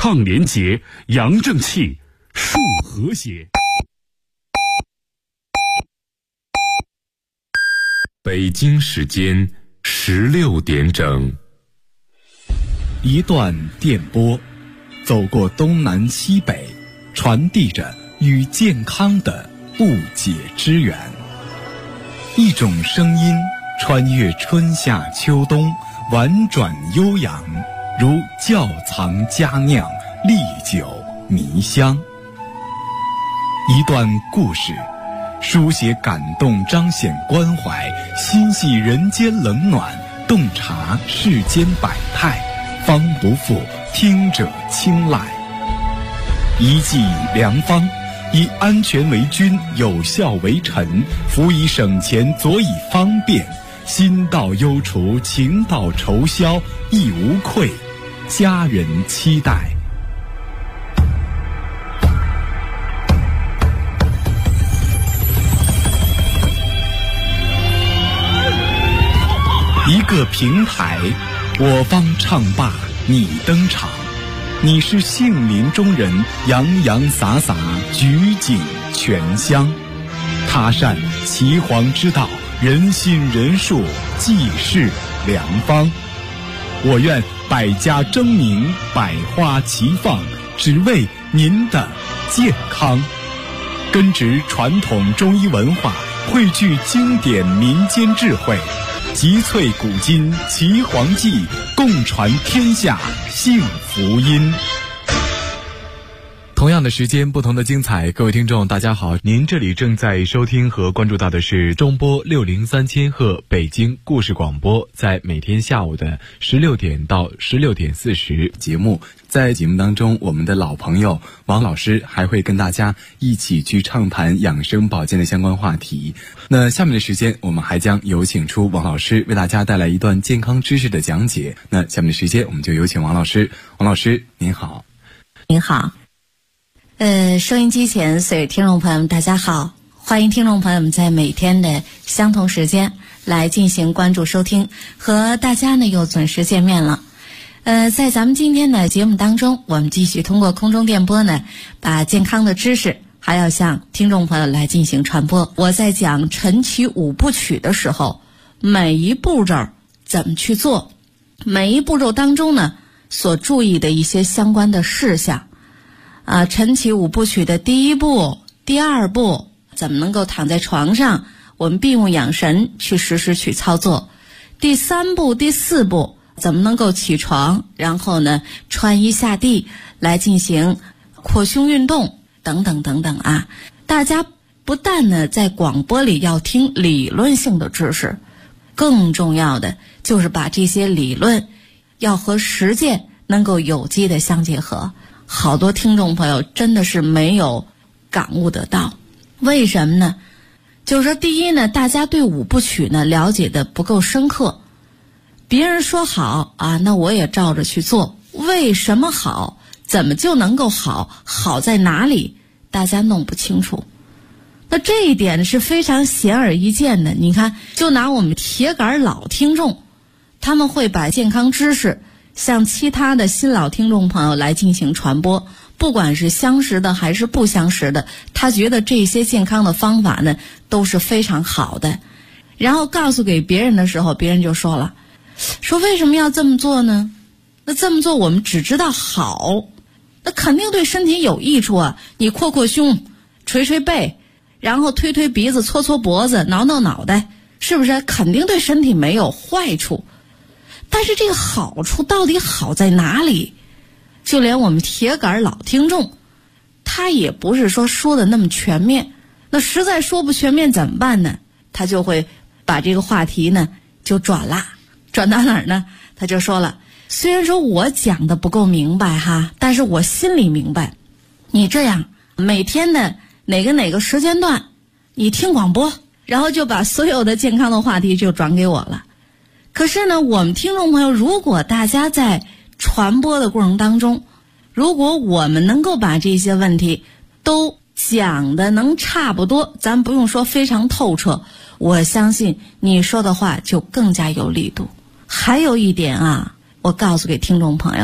抗廉洁，扬正气，树和谐。北京时间16点整。 一段电波，走过东南西北，传递着与健康的不解之缘。一种声音穿越春夏秋冬，婉转悠扬，如窖藏佳酿，历久弥香。一段故事，书写感动，彰显关怀，心系人间冷暖，洞察世间百态，方不负听者青睐。一剂良方，以安全为君，有效为臣，辅以省钱，佐以方便，心到忧除，情到愁消，亦无愧，家人期待。一个平台，我方唱罢你登场，你是杏林中人，洋洋洒洒，举景全香。他善岐黄之道，人心人术，济世良方。我愿百家争鸣，百花齐放，只为您的健康。根植传统中医文化，汇聚经典民间智慧，集萃古今岐黄记，共传天下幸福音。同样的时间，不同的精彩。各位听众大家好，您这里正在收听和关注到的是中波603千赫北京故事广播，在每天下午的16点到16点40节目。在节目当中，我们的老朋友王老师还会跟大家一起去畅谈养生保健的相关话题。那下面的时间，我们还将有请出王老师为大家带来一段健康知识的讲解。那下面的时间，我们就有请王老师。王老师您好。 您好。收音机前所有听众朋友们大家好，欢迎听众朋友们在每天的相同时间来进行关注收听，和大家呢又准时见面了。在咱们今天的节目当中，我们继续通过空中电波呢，把健康的知识还要向听众朋友来进行传播。我在讲晨起5部曲的时候，每一步骤怎么去做，每一步骤当中呢所注意的一些相关的事项。晨起5部曲的第一步、第二步，怎么能够躺在床上，我们闭目养神去实施去操作。第3步、第4步，怎么能够起床，然后呢穿衣下地来进行扩胸运动等等等等啊。大家不但呢在广播里要听理论性的知识，更重要的就是把这些理论要和实践能够有机的相结合。好多听众朋友真的是没有感悟得到，为什么呢？就是说第一呢，大家对5部曲呢了解的不够深刻，别人说好啊，那我也照着去做，为什么好，怎么就能够好，好在哪里，大家弄不清楚。那这一点是非常显而易见的。你看，就拿我们铁杆老听众，他们会把健康知识向其他的新老听众朋友来进行传播，不管是相识的还是不相识的，他觉得这些健康的方法呢都是非常好的。然后告诉给别人的时候，别人就说了，说为什么要这么做呢？那这么做我们只知道好，那肯定对身体有益处啊。你扩扩胸，捶捶背，然后推推鼻子，搓搓脖子，挠挠脑袋，是不是肯定对身体没有坏处？但是这个好处到底好在哪里？就连我们铁杆老听众，他也不是说的那么全面。那实在说不全面怎么办呢？他就会把这个话题呢就转到哪儿呢？他就说了，虽然说我讲的不够明白哈，但是我心里明白。你这样每天的哪个时间段你听广播，然后就把所有的健康的话题就转给我了。可是呢，我们听众朋友，如果大家在传播的过程当中，如果我们能够把这些问题都讲的能差不多，咱不用说非常透彻，我相信你说的话就更加有力度。还有一点啊，我告诉给听众朋友，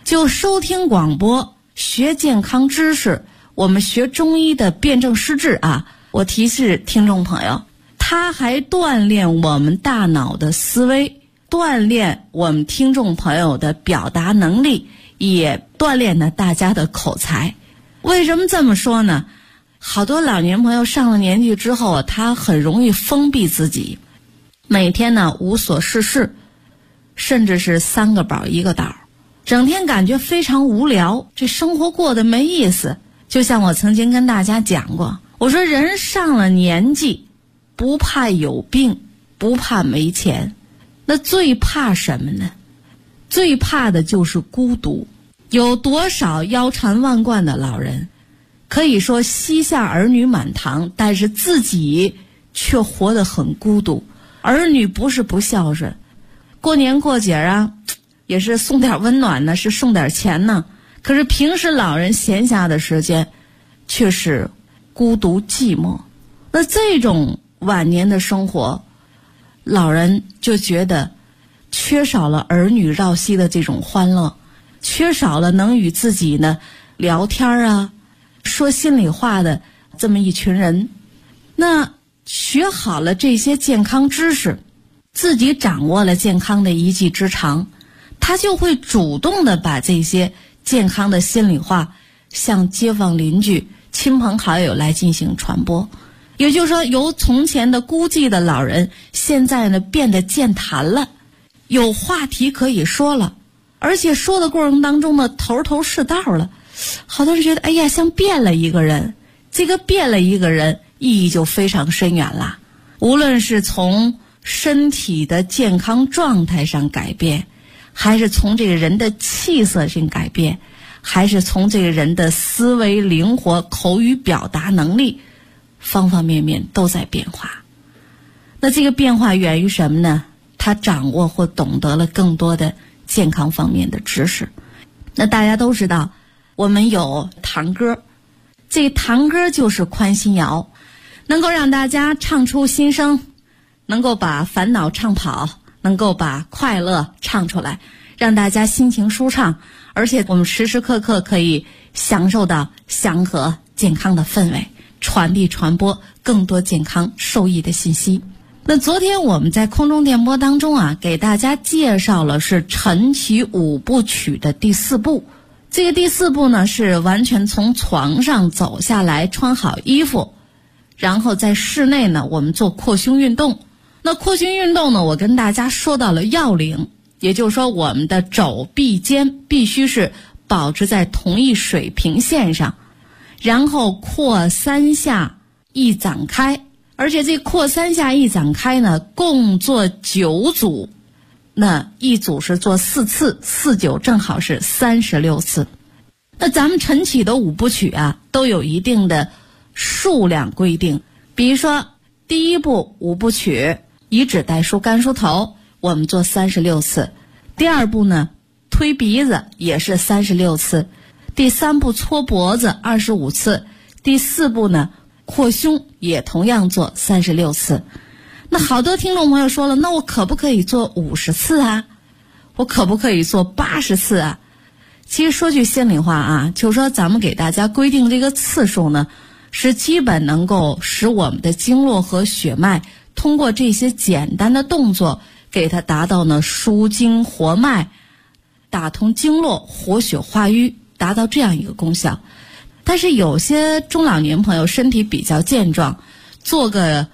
就收听广播学健康知识，我们学中医的辨证施治啊。我提示听众朋友，它还锻炼我们大脑的思维，锻炼我们听众朋友的表达能力，也锻炼了大家的口才。为什么这么说呢？好多老年朋友上了年纪之后啊，他很容易封闭自己，每天呢无所事事，甚至是3个宝1个岛，整天感觉非常无聊，这生活过得没意思。就像我曾经跟大家讲过，我说人上了年纪，不怕有病，不怕没钱，那最怕什么呢？最怕的就是孤独。有多少腰缠万贯的老人，可以说膝下儿女满堂，但是自己却活得很孤独。儿女不是不孝顺，过年过节啊，也是送点温暖呢，是送点钱呢。可是平时老人闲暇的时间，却是孤独寂寞。那这种晚年的生活，老人就觉得缺少了儿女绕膝的这种欢乐，缺少了能与自己呢聊天啊，说心里话的这么一群人。那学好了这些健康知识，自己掌握了健康的一技之长，他就会主动的把这些健康的心里话向街坊邻居、亲朋好友来进行传播。也就是说，由从前的孤寂的老人，现在呢变得健谈了，有话题可以说了，而且说的过程当中呢头头是道了。好多人觉得，哎呀，像变了一个人。这个变了一个人，意义就非常深远了。无论是从身体的健康状态上改变，还是从这个人的气色上改变，还是从这个人的思维灵活、口语表达能力，方方面面都在变化。那这个变化源于什么呢？他掌握或懂得了更多的健康方面的知识。那大家都知道，我们有堂歌，这堂歌就是宽心谣，能够让大家唱出心声，能够把烦恼唱跑，能够把快乐唱出来，让大家心情舒畅，而且我们时时刻刻可以享受到祥和健康的氛围，传递传播更多健康受益的信息。那昨天我们在空中电波当中啊，给大家介绍了是晨起5部曲的第4步。这个第4步呢，是完全从床上走下来，穿好衣服，然后在室内呢我们做扩胸运动。那扩胸运动呢，我跟大家说到了要领，也就是说我们的肘臂肩必须是保持在同一水平线上，然后扩3下一展开，而且这扩3下一展开呢，共做9组，那一组是做4次，4、9正好是36次。那咱们晨起的5部曲啊，都有一定的数量规定。比如说第1步5部曲，以指代梳干梳头，我们做36次。第2步呢，推鼻子也是36次。第3步搓脖子25次。第4步呢，扩胸也同样做36次。那好多听众朋友说了，那我可不可以做50次啊？我可不可以做80次啊？其实说句心里话啊，就是说咱们给大家规定这个次数呢，是基本能够使我们的经络和血脉通过这些简单的动作，给它达到呢舒经活脉、打通经络、活血化瘀，达到这样一个功效。但是有些中老年朋友身体比较健壮，做个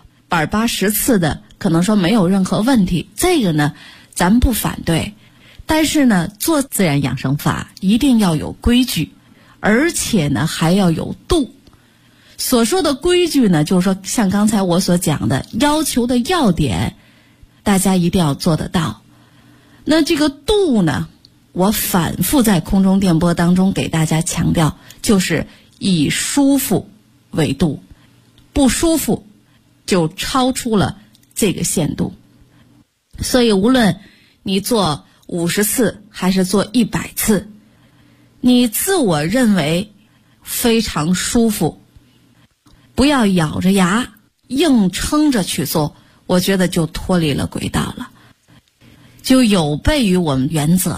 80次的，可能说没有任何问题，这个呢咱们不反对。但是呢，做自然养生法一定要有规矩，而且呢还要有度。所说的规矩呢，就是说像刚才我所讲的要求的要点，大家一定要做得到。那这个度呢，我反复在空中电波当中给大家强调，就是以舒服为度，不舒服就超出了这个限度。所以无论你做50次还是做100次，你自我认为非常舒服，不要咬着牙硬撑着去做，我觉得就脱离了轨道了，就有悖于我们原则了。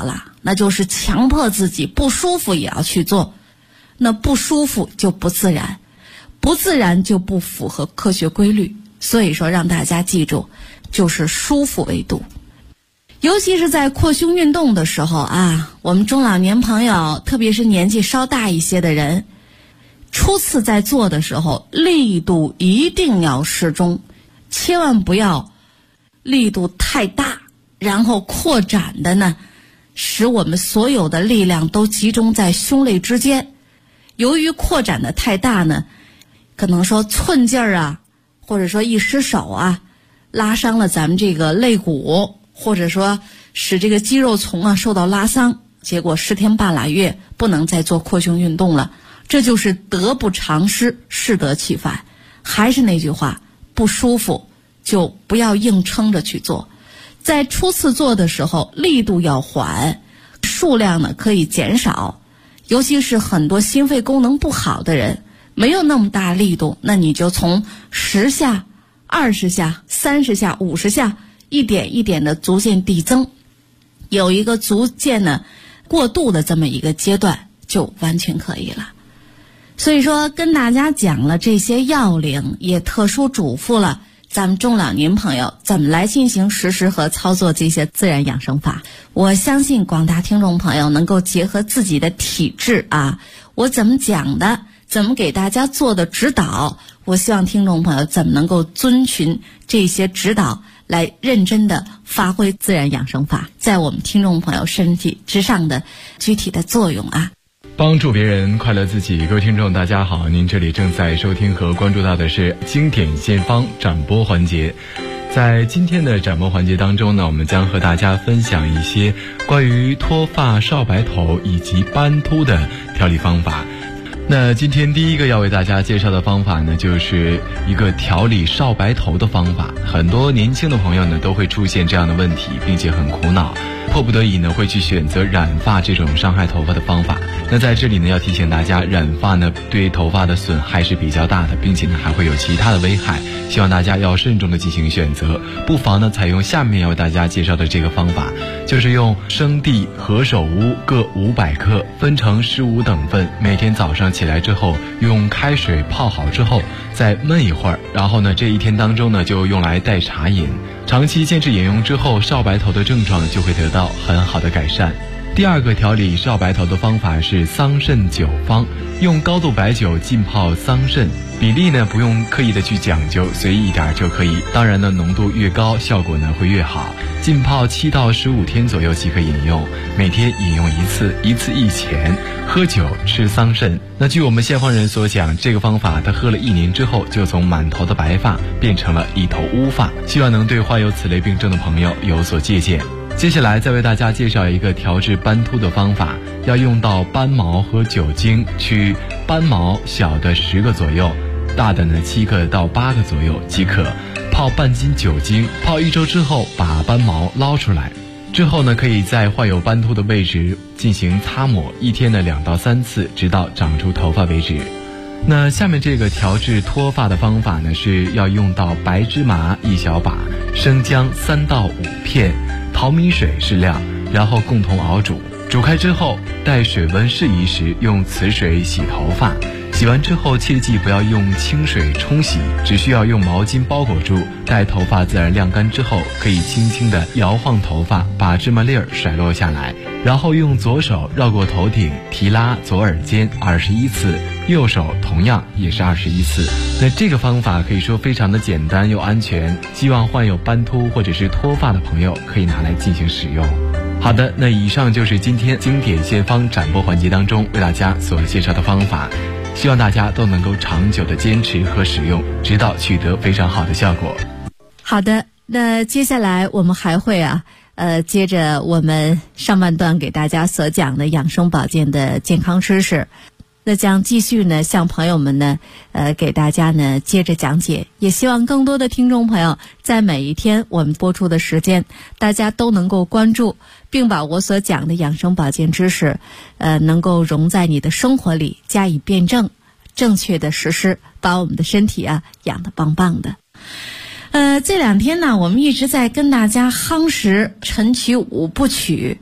那就是强迫自己不舒服也要去做，那不舒服就不自然，不自然就不符合科学规律。所以说让大家记住，就是舒服为度。尤其是在扩胸运动的时候啊，我们中老年朋友，特别是年纪稍大一些的人，初次在做的时候，力度一定要适中，千万不要力度太大，然后扩展的呢，使我们所有的力量都集中在胸肋之间。由于扩展的太大呢，可能说寸劲儿啊，或者说一失手啊，拉伤了咱们这个肋骨，或者说使这个肌肉丛啊受到拉伤，结果10天半拉月不能再做扩胸运动了。这就是得不偿失，适得其反。还是那句话，不舒服就不要硬撑着去做。在初次做的时候，力度要缓，数量呢可以减少，尤其是很多心肺功能不好的人，没有那么大力度，那你就从10下、20下、30下、50下，一点一点的逐渐递增，有一个逐渐呢过渡的这么一个阶段，就完全可以了。所以说跟大家讲了这些要领，也特殊嘱咐了咱们中老年朋友怎么来进行实施和操作这些自然养生法。我相信广大听众朋友能够结合自己的体质啊，我怎么讲的，怎么给大家做的指导，我希望听众朋友怎么能够遵循这些指导，来认真的发挥自然养生法在我们听众朋友身体之上的具体的作用啊。 帮助别人，快乐自己。各位听众大家好，您这里正在收听和关注到的是经典现方展播环节。在今天的展播环节当中呢，我们将和大家分享一些关于脱发、少白头以及斑秃的调理方法。那今天第一个要为大家介绍的方法呢，就是一个调理少白头的方法。很多年轻的朋友呢都会出现这样的问题，并且很苦恼，迫不得已呢会去选择染发这种伤害头发的方法。那在这里呢要提醒大家，染发呢对头发的损害是比较大的，并且呢还会有其他的危害，希望大家要慎重的进行选择。不妨呢采用下面要为大家介绍的这个方法，就是用生地、何首乌各500克，分成15等份，每天早上起来之后用开水泡好之后再焖一会儿，然后呢这一天当中呢就用来代茶饮。长期坚持饮用之后，少白头的症状就会得到很好的改善。第二个调理少白头的方法是桑葚酒方，用高度白酒浸泡桑葚，比例呢不用刻意的去讲究，随意一点就可以。当然呢浓度越高，效果呢会越好。浸泡7到15天左右即可饮用，每天饮用一次，一次1钱。喝酒吃桑葚。那据我们现方人所讲，这个方法他喝了1年之后，就从满头的白发变成了一头乌发，希望能对患有此类病症的朋友有所借鉴。接下来再为大家介绍一个调治斑秃的方法，要用到斑毛和酒精，取斑毛小的10个左右，大的呢7个到8个左右即可，泡半斤酒精，泡1周之后把斑毛捞出来，之后呢可以在患有斑秃的位置进行擦抹，一天呢2到3次，直到长出头发为止。那下面这个调治脱发的方法呢，是要用到白芝麻1小把，生姜3到5片，淘米水适量，然后共同熬煮。煮开之后，待水温适宜时，用慈水洗头发。洗完之后切记不要用清水冲洗，只需要用毛巾包裹住，待头发自然晾干之后，可以轻轻地摇晃头发，把芝麻粒儿甩落下来，然后用左手绕过头顶提拉左耳尖21次，右手同样也是21次。那这个方法可以说非常的简单又安全，希望患有斑秃或者是脱发的朋友可以拿来进行使用。好的，那以上就是今天经典现方展播环节当中为大家所介绍的方法，希望大家都能够长久的坚持和使用，直到取得非常好的效果。 好的，那接下来我们还会接着我们上半段给大家所讲的养生保健的健康知识，那将继续呢向朋友们呢给大家呢接着讲解，也希望更多的听众朋友在每一天我们播出的时间，大家都能够关注，并把我所讲的养生保健知识能够融在你的生活里，加以辩证，正确的实施，把我们的身体养得棒棒的。这2天呢，我们一直在跟大家夯实晨起5不取。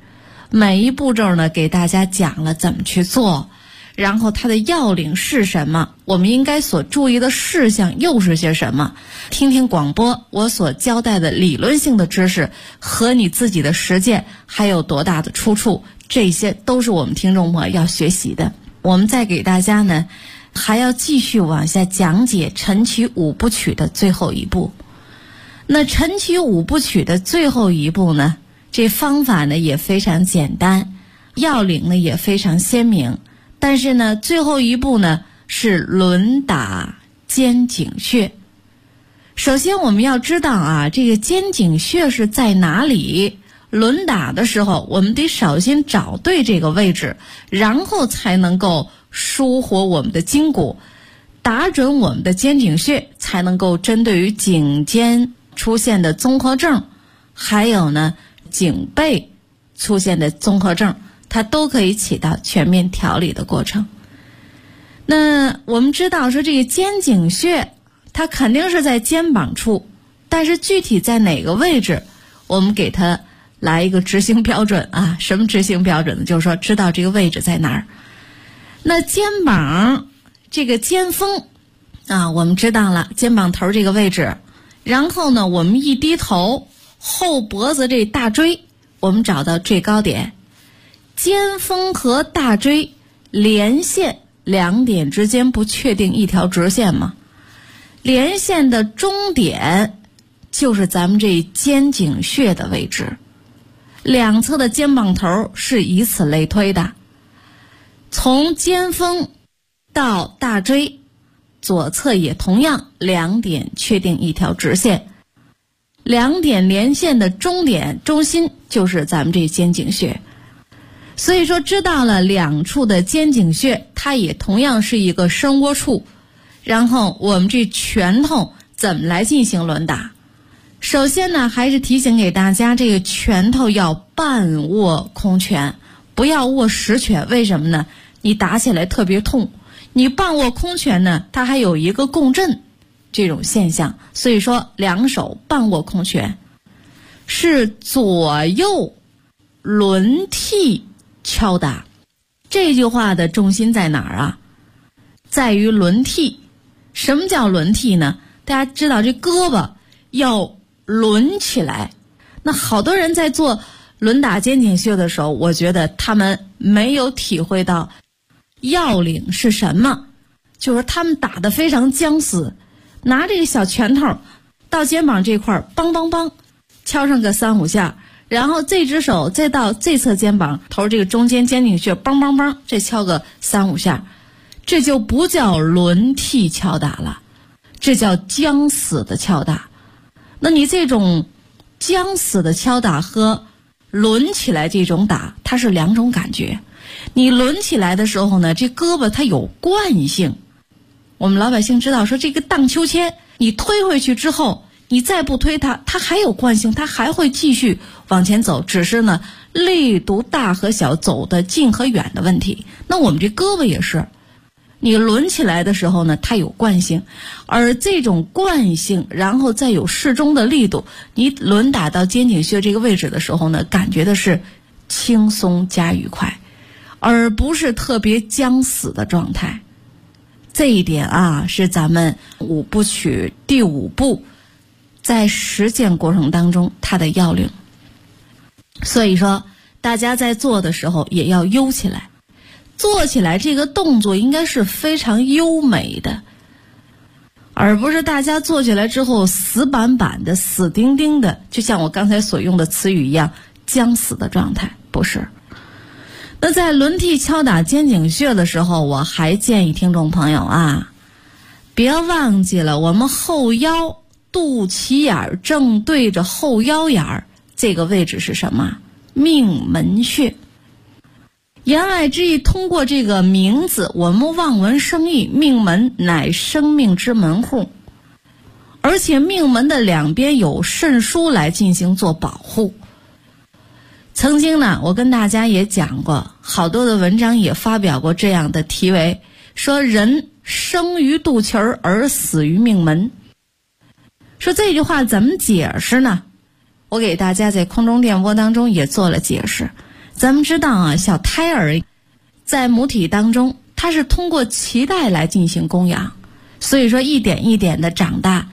每一步骤呢给大家讲了怎么去做，然后它的要领是什么，我们应该所注意的事项又是些什么。听听广播，我所交代的理论性的知识和你自己的实践还有多大的出处，这些都是我们听众朋友要学习的。我们再给大家呢还要继续往下讲解晨起五部曲的最后一步。那晨起五部曲的最后一步呢，这方法呢也非常简单，要领呢也非常鲜明，但是呢最后一步呢是轮打肩井穴。首先我们要知道啊，这个肩井穴是在哪里，轮打的时候我们得首先找对这个位置，然后才能够舒活我们的筋骨，打准我们的肩井穴，才能够针对于颈肩出现的综合症，还有呢颈背出现的综合症，它都可以起到全面调理的过程。那我们知道说这个肩井穴它肯定是在肩膀处，但是具体在哪个位置，我们给它来一个执行标准啊。什么执行标准呢？就是说知道这个位置在哪儿。那肩膀这个肩峰啊，我们知道了肩膀头这个位置，然后呢我们一低头，后脖子这大椎我们找到最高点，肩峰和大椎连线两点之间不确定一条直线吗？连线的终点就是咱们这肩井穴的位置，两侧的肩膀头是以此类推的，从肩峰到大椎左侧也同样两点确定一条直线，两点连线的终点中心就是咱们这肩井穴。所以说知道了两处的肩井穴，它也同样是一个伸窝处，然后我们这拳头怎么来进行轮打。首先呢还是提醒给大家，这个拳头要半握空拳，不要握实拳。为什么呢？你打起来特别痛。你半握空拳呢，它还有一个共振这种现象，所以说两手半握空拳，是左右轮替敲打。这句话的重心在哪儿啊？在于轮替。什么叫轮替呢？大家知道这胳膊要轮起来，那好多人在做轮打肩井穴的时候，我觉得他们没有体会到要领是什么，就是他们打得非常僵死，拿这个小拳头到肩膀这块梆梆梆敲上个3-5下，然后这只手再到这侧肩膀头这个中间肩井穴梆梆梆这敲个3-5下，这就不叫轮替敲打了，这叫僵死的敲打。那你这种僵死的敲打和轮起来这种打，它是两种感觉。你轮起来的时候呢，这胳膊它有惯性，我们老百姓知道说这个荡秋千你推回去之后，你再不推它，它还有惯性，它还会继续往前走，只是呢力度大和小，走得近和远的问题。那我们这胳膊也是，你轮起来的时候呢它有惯性，而这种惯性然后再有适中的力度，你轮打到肩井穴这个位置的时候呢，感觉的是轻松加愉快，而不是特别僵死的状态。这一点啊是咱们5部曲第5步在实践过程当中它的要领。所以说大家在做的时候也要悠起来，做起来这个动作应该是非常优美的，而不是大家做起来之后死板板的死钉钉的，就像我刚才所用的词语一样僵死的状态，不是。那在轮替敲打肩井穴的时候，我还建议听众朋友啊，别忘记了我们后腰肚脐眼正对着后腰眼这个位置是什么？命门穴。言外之意，通过这个名字我们望文生义，命门乃生命之门户，而且命门的两边有肾腧来进行做保护。曾经呢我跟大家也讲过，好多的文章也发表过这样的题为，说人生于肚脐儿而死于命门。说这句话怎么解释呢？我给大家在空中电波当中也做了解释。 咱们知道啊，小胎儿在母体当中，它是通过脐带来进行供养，所以说一点一点的长大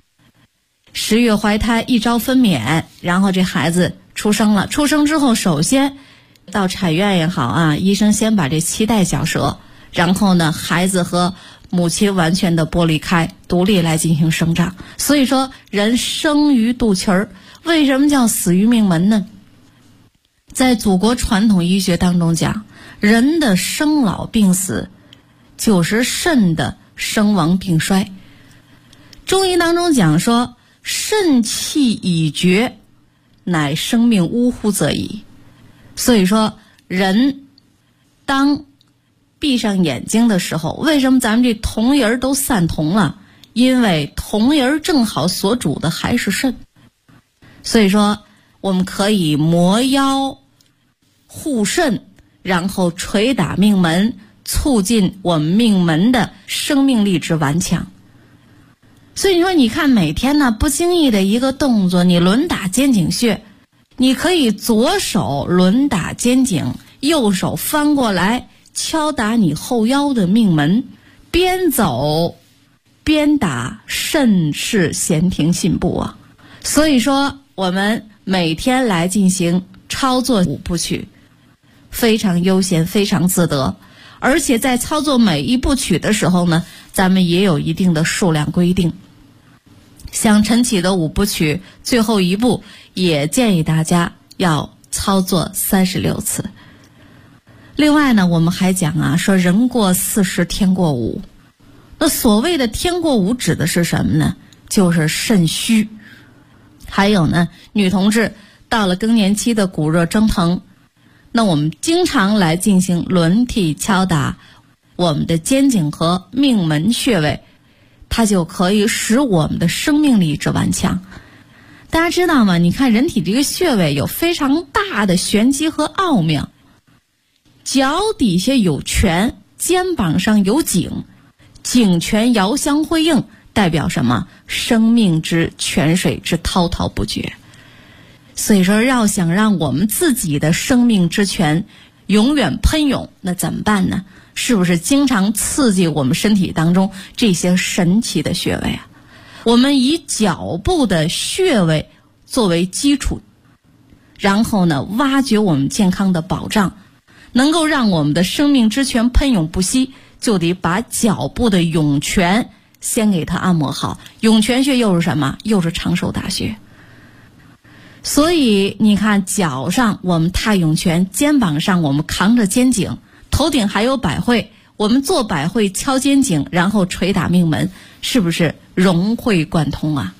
，10月怀胎，1朝分娩，然后这孩子出生了。出生之后，首先到产院也好啊，医生先把这脐带绞折，然后呢，孩子和母亲完全的剥离开，独立来进行生长。所以说，人生于肚脐儿，为什么叫死于命门呢？在祖国传统医学当中讲，人的生老病死就是肾的生亡病衰。中医当中讲说，肾气已绝，乃生命呜呼则已。所以说，人当闭上眼睛的时候，为什么咱们这瞳仁都散瞳了？因为瞳仁正好所主的还是肾。所以说，我们可以摩腰护肾，然后捶打命门，促进我们命门的生命力之顽强。所以你说，你看每天呢，不经意的一个动作，你轮打肩颈穴，你可以左手轮打肩颈，右手翻过来敲打你后腰的命门，边走边打，甚是闲庭信步啊。所以说，我们每天来进行操作5部曲，非常悠闲，非常自得。而且在操作每一部曲的时候呢，咱们也有一定的数量规定。像晨起的5部曲，最后一步也建议大家要操作36次。另外呢，我们还讲啊，说人过40天过5。那所谓的天过5指的是什么呢？就是肾虚。还有呢，女同志到了更年期的骨热蒸腾，那我们经常来进行轮替敲打我们的肩颈和命门穴位，它就可以使我们的生命力之顽强。大家知道吗？你看人体这个穴位有非常大的玄机和奥妙。脚底下有泉，肩膀上有井，井泉遥相辉映，代表什么？生命之泉水之滔滔不绝。所以说，要想让我们自己的生命之泉永远喷涌，那怎么办呢？是不是经常刺激我们身体当中这些神奇的穴位啊？我们以脚部的穴位作为基础，然后呢，挖掘我们健康的保障，能够让我们的生命之泉喷涌不息，就得把脚部的涌泉先给它按摩好。涌泉穴又是什么？又是长寿大穴。所以你看，脚上我们踏涌泉，肩膀上我们扛着肩颈，头顶还有百会，我们做百会敲肩颈，然后捶打命门，是不是融会贯通啊？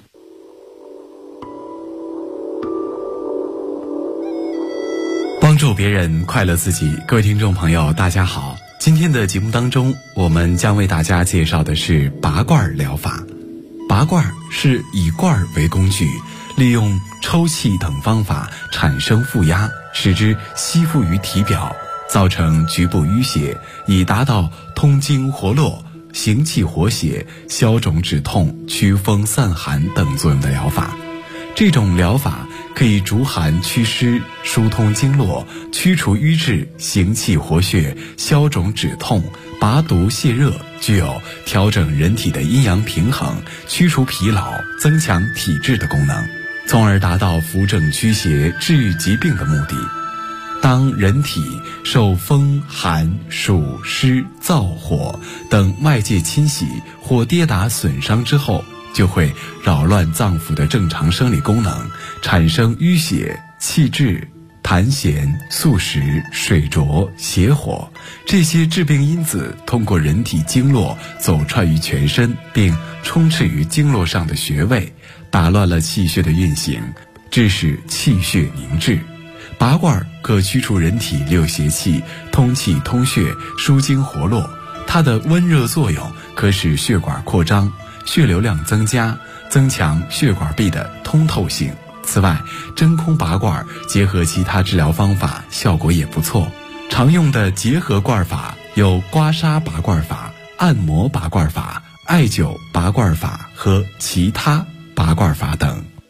帮助别人，快乐自己。各位听众朋友，大家好。今天的节目当中，我们将为大家介绍的是拔罐疗法。拔罐是以罐为工具，利用抽气等方法产生负压，使之吸附于体表，造成局部淤血，以达到通经活络、行气活血、消肿止痛、祛风散寒等作用的疗法。这种疗法可以逐寒祛湿、疏通经络、驱除瘀滞、行气活血、消肿止痛、拔毒泻热，具有调整人体的阴阳平衡、驱除疲劳、增强体质的功能，从而达到扶正驱邪、治愈疾病的目的。当人体受风、寒、暑、湿、燥、火等外界侵袭或跌打损伤之后，就会扰乱脏腑的正常生理功能，产生淤血、气滞、痰涎、宿食、水浊、邪火，这些致病因子通过人体经络走串于全身，并充斥于经络上的穴位，打乱了气血的运行，致使气血凝滞。拔罐可驱除人体六邪气，通气通血，疏经活络。它的温热作用可使血管扩张，血流量增加，增强血管壁的通透性。此外，真空拔罐结合其他治疗方法，效果也不错。常用的结合罐法有刮痧拔罐法、按摩拔罐法、艾灸拔罐法和其他拔罐法等。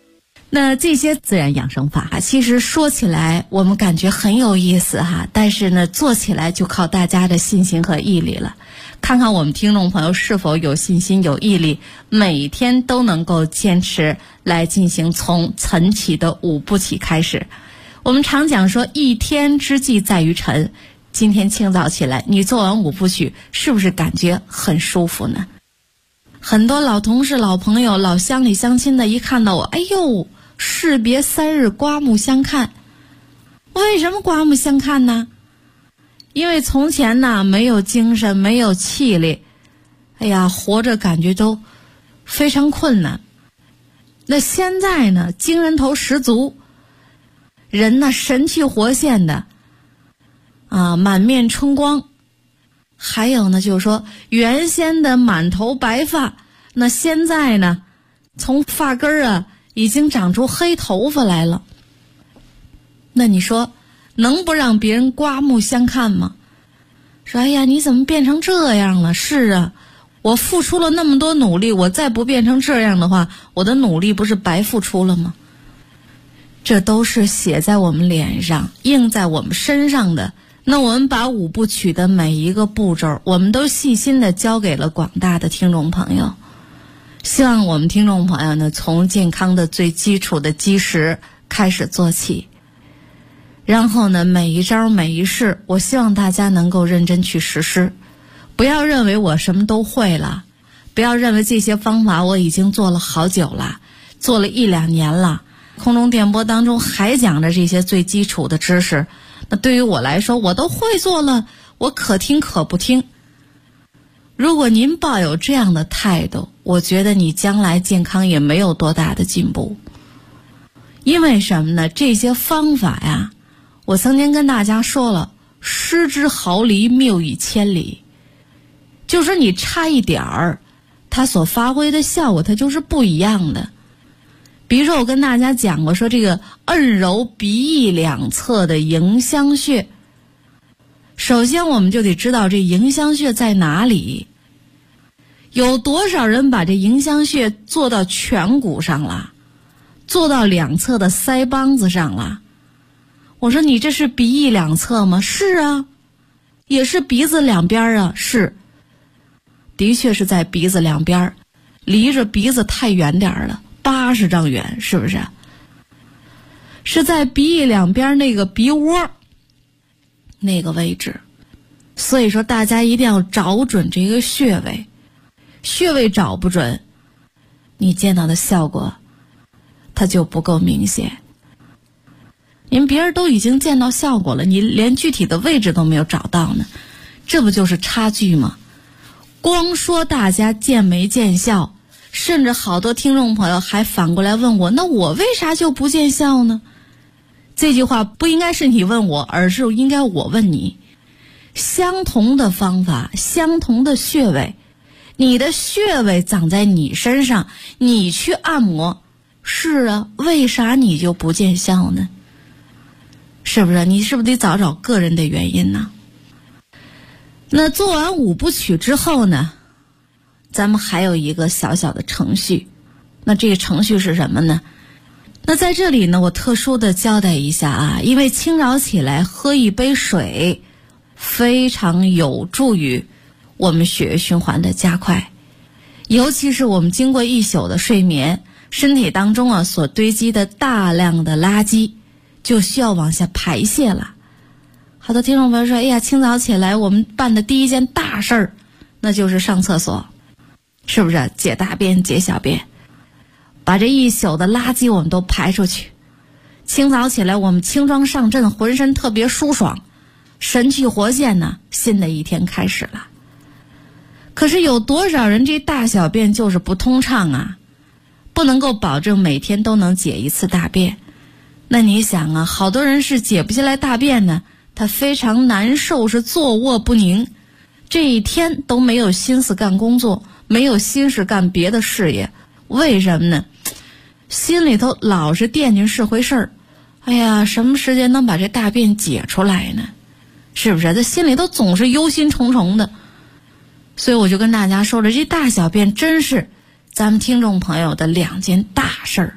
那这些自然养生法其实说起来我们感觉很有意思但是呢做起来就靠大家的信心和毅力了。看看我们听众朋友是否有信心有毅力，每天都能够坚持来进行从晨起的5步起开始。我们常讲说一天之计在于晨，今天清早起来你做完5步曲，是不是感觉很舒服呢？很多老同事老朋友老乡里乡亲的一看到我，哎呦，士别3日刮目相看。为什么刮目相看呢？因为从前呢没有精神没有气力，哎呀，活着感觉都非常困难。那现在呢精神头十足，人呢神气活现的满面春光。还有呢就是说原先的满头白发，那现在呢从发根已经长出黑头发来了。那你说能不让别人刮目相看吗？说哎呀你怎么变成这样了？是啊，我付出了那么多努力，我再不变成这样的话，我的努力不是白付出了吗？这都是写在我们脸上印在我们身上的。那我们把5步曲的每一个步骤我们都细心的交给了广大的听众朋友，希望我们听众朋友呢从健康的最基础的基石开始做起，然后呢每一招每一式我希望大家能够认真去实施。不要认为我什么都会了，不要认为这些方法我已经做了好久了，做了1-2年了，空中电波当中还讲着这些最基础的知识，那对于我来说我都会做了，我可听可不听。如果您抱有这样的态度，我觉得你将来健康也没有多大的进步。因为什么呢？这些方法呀，我曾经跟大家说了，失之毫厘，谬以千里。就是你差一点儿，它所发挥的效果它就是不一样的。比如说我跟大家讲过，说这个摁揉鼻翼两侧的迎香穴，首先我们就得知道这迎香穴在哪里。有多少人把这迎香穴做到颧骨上了，做到两侧的腮帮子上了？我说你这是鼻翼两侧吗？是啊。也是鼻子两边啊？是。的确是在鼻子两边，离着鼻子太远点了，80丈远，是不是？是在鼻翼两边那个鼻窝那个位置。所以说大家一定要找准这个穴位，穴位找不准，你见到的效果它就不够明显。您别人都已经见到效果了，你连具体的位置都没有找到呢，这不就是差距吗？光说大家见没见效，甚至好多听众朋友还反过来问我，那我为啥就不见效呢？这句话不应该是你问我，而是应该我问你。相同的方法，相同的穴位，你的穴位长在你身上，你去按摩，是啊，为啥你就不见效呢？是不是？你是不是得找找个人的原因呢？那做完5步曲之后呢，咱们还有一个小小的程序。那这个程序是什么呢？那在这里呢，我特殊的交代一下啊，因为清早起来喝一杯水非常有助于我们血液循环的加快，尤其是我们经过一宿的睡眠，身体当中所堆积的大量的垃圾就需要往下排泄了。好多听众朋友说，哎呀，清早起来我们办的第一件大事儿，那就是上厕所，是不是？解大便解小便，把这一宿的垃圾我们都排出去。清早起来我们轻装上阵，浑身特别舒爽，神气活现呢，新的一天开始了。可是有多少人这大小便就是不通畅啊，不能够保证每天都能解一次大便。那你想啊，好多人是解不下来大便呢，他非常难受，是坐卧不宁，这一天都没有心思干工作，没有心思干别的事业。为什么呢？心里头老是惦记是回事儿，哎呀，什么时间能把这大便解出来呢？是不是？这心里头总是忧心忡忡的。所以我就跟大家说了，这大小便真是咱们听众朋友的2件大事儿。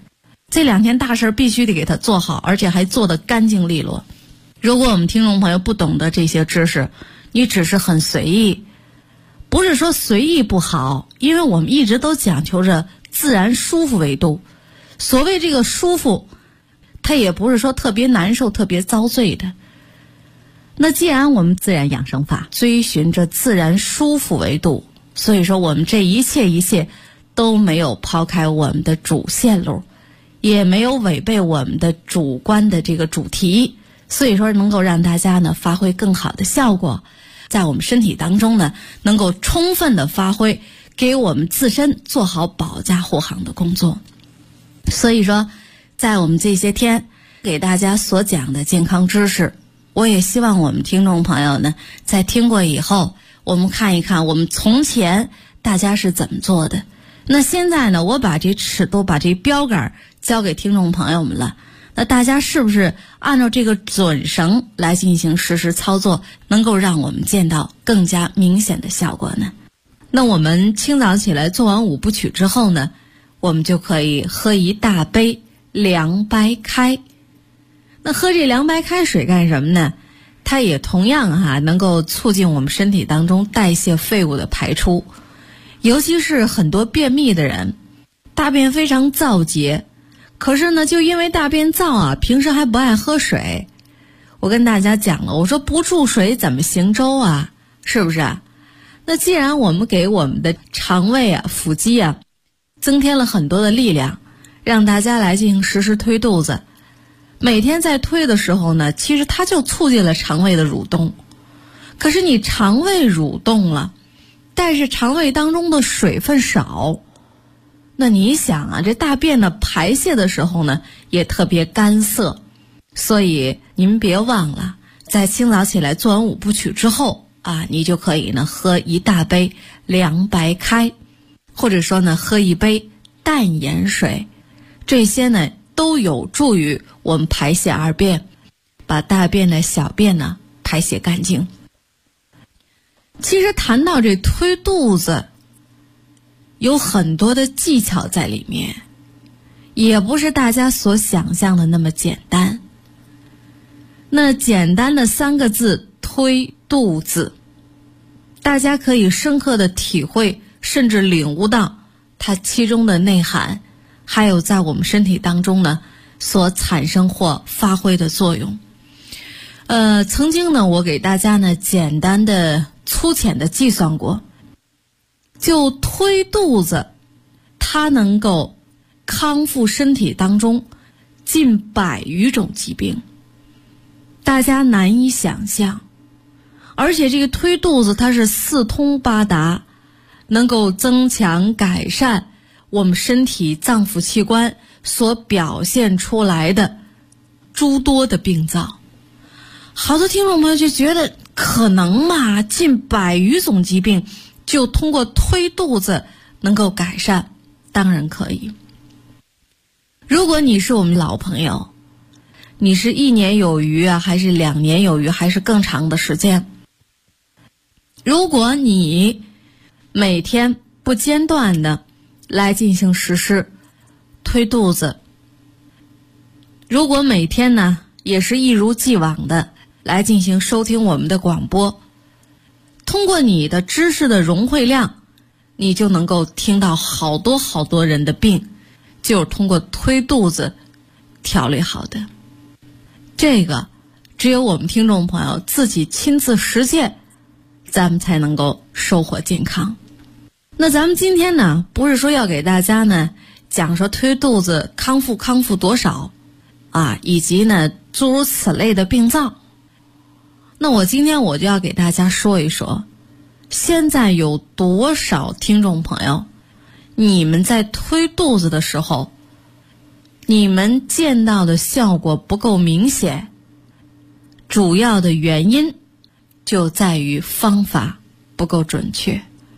这2件大事必须得给它做好，而且还做得干净利落。如果我们听众朋友不懂得这些知识，你只是很随意，不是说随意不好，因为我们一直都讲求着自然舒服为度。所谓这个舒服，它也不是说特别难受特别遭罪的。那既然我们自然养生法追寻着自然舒服为度，所以说我们这一切都没有抛开我们的主线路，也没有违背我们的主观的这个主题，所以说能够让大家呢发挥更好的效果，在我们身体当中呢能够充分的发挥，给我们自身做好保驾护航的工作。所以说在我们这些天给大家所讲的健康知识，我也希望我们听众朋友呢在听过以后，我们看一看我们从前大家是怎么做的。那现在呢，我把这尺度把这标杆交给听众朋友们了，那大家是不是按照这个准绳来进行实时操作，能够让我们见到更加明显的效果呢？那我们清早起来做完5部曲之后呢，我们就可以喝1大杯凉白开。那喝这凉白开水干什么呢？它也同样能够促进我们身体当中代谢废物的排出。尤其是很多便秘的人，大便非常燥结，可是呢就因为大便燥平时还不爱喝水。我跟大家讲了，我说不注水怎么行舟啊，是不是啊？那既然我们给我们的肠胃腹肌增添了很多的力量，让大家来进行实时推肚子，每天在推的时候呢，其实它就促进了肠胃的蠕动。可是你肠胃蠕动了，但是肠胃当中的水分少，那你想这大便的排泄的时候呢也特别干涩。所以您别忘了，在清早起来做完5部曲之后你就可以呢喝1大杯凉白开，或者说呢喝1杯淡盐水，这些呢都有助于我们排泄二便，把大便的小便呢排泄干净。其实谈到这推肚子，有很多的技巧在里面，也不是大家所想象的那么简单。那简单的3个字推肚子，大家可以深刻的体会甚至领悟到它其中的内涵，还有在我们身体当中呢所产生或发挥的作用。曾经呢我给大家呢简单的粗浅的计算过，就推肚子它能够康复身体当中近100余种疾病，大家难以想象。而且这个推肚子它是四通八达，能够增强改善我们身体脏腑器官所表现出来的诸多的病灶。好多听众朋友就觉得可能吗？近100余种疾病就通过推肚子能够改善？当然可以。如果你是我们老朋友，你是1年有余还是2年有余，还是更长的时间，如果你每天不间断的来进行实施推肚子，如果每天呢也是一如既往的来进行收听我们的广播，通过你的知识的融会量，你就能够听到好多人的病就是通过推肚子调理好的。这个只有我们听众朋友自己亲自实践，咱们才能够收获健康。那咱们今天呢不是说要给大家呢讲说推肚子康复多少以及呢诸如此类的病灶。那我今天我就要给大家说一说，现在有多少听众朋友，你们在推肚子的时候，你们见到的效果不够明显，主要的原因就在于方法不够准确。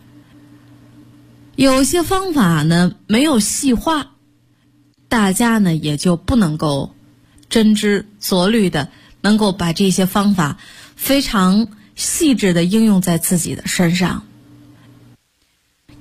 有些方法呢没有细化，大家呢也就不能够真知灼虑的能够把这些方法非常细致的应用在自己的身上。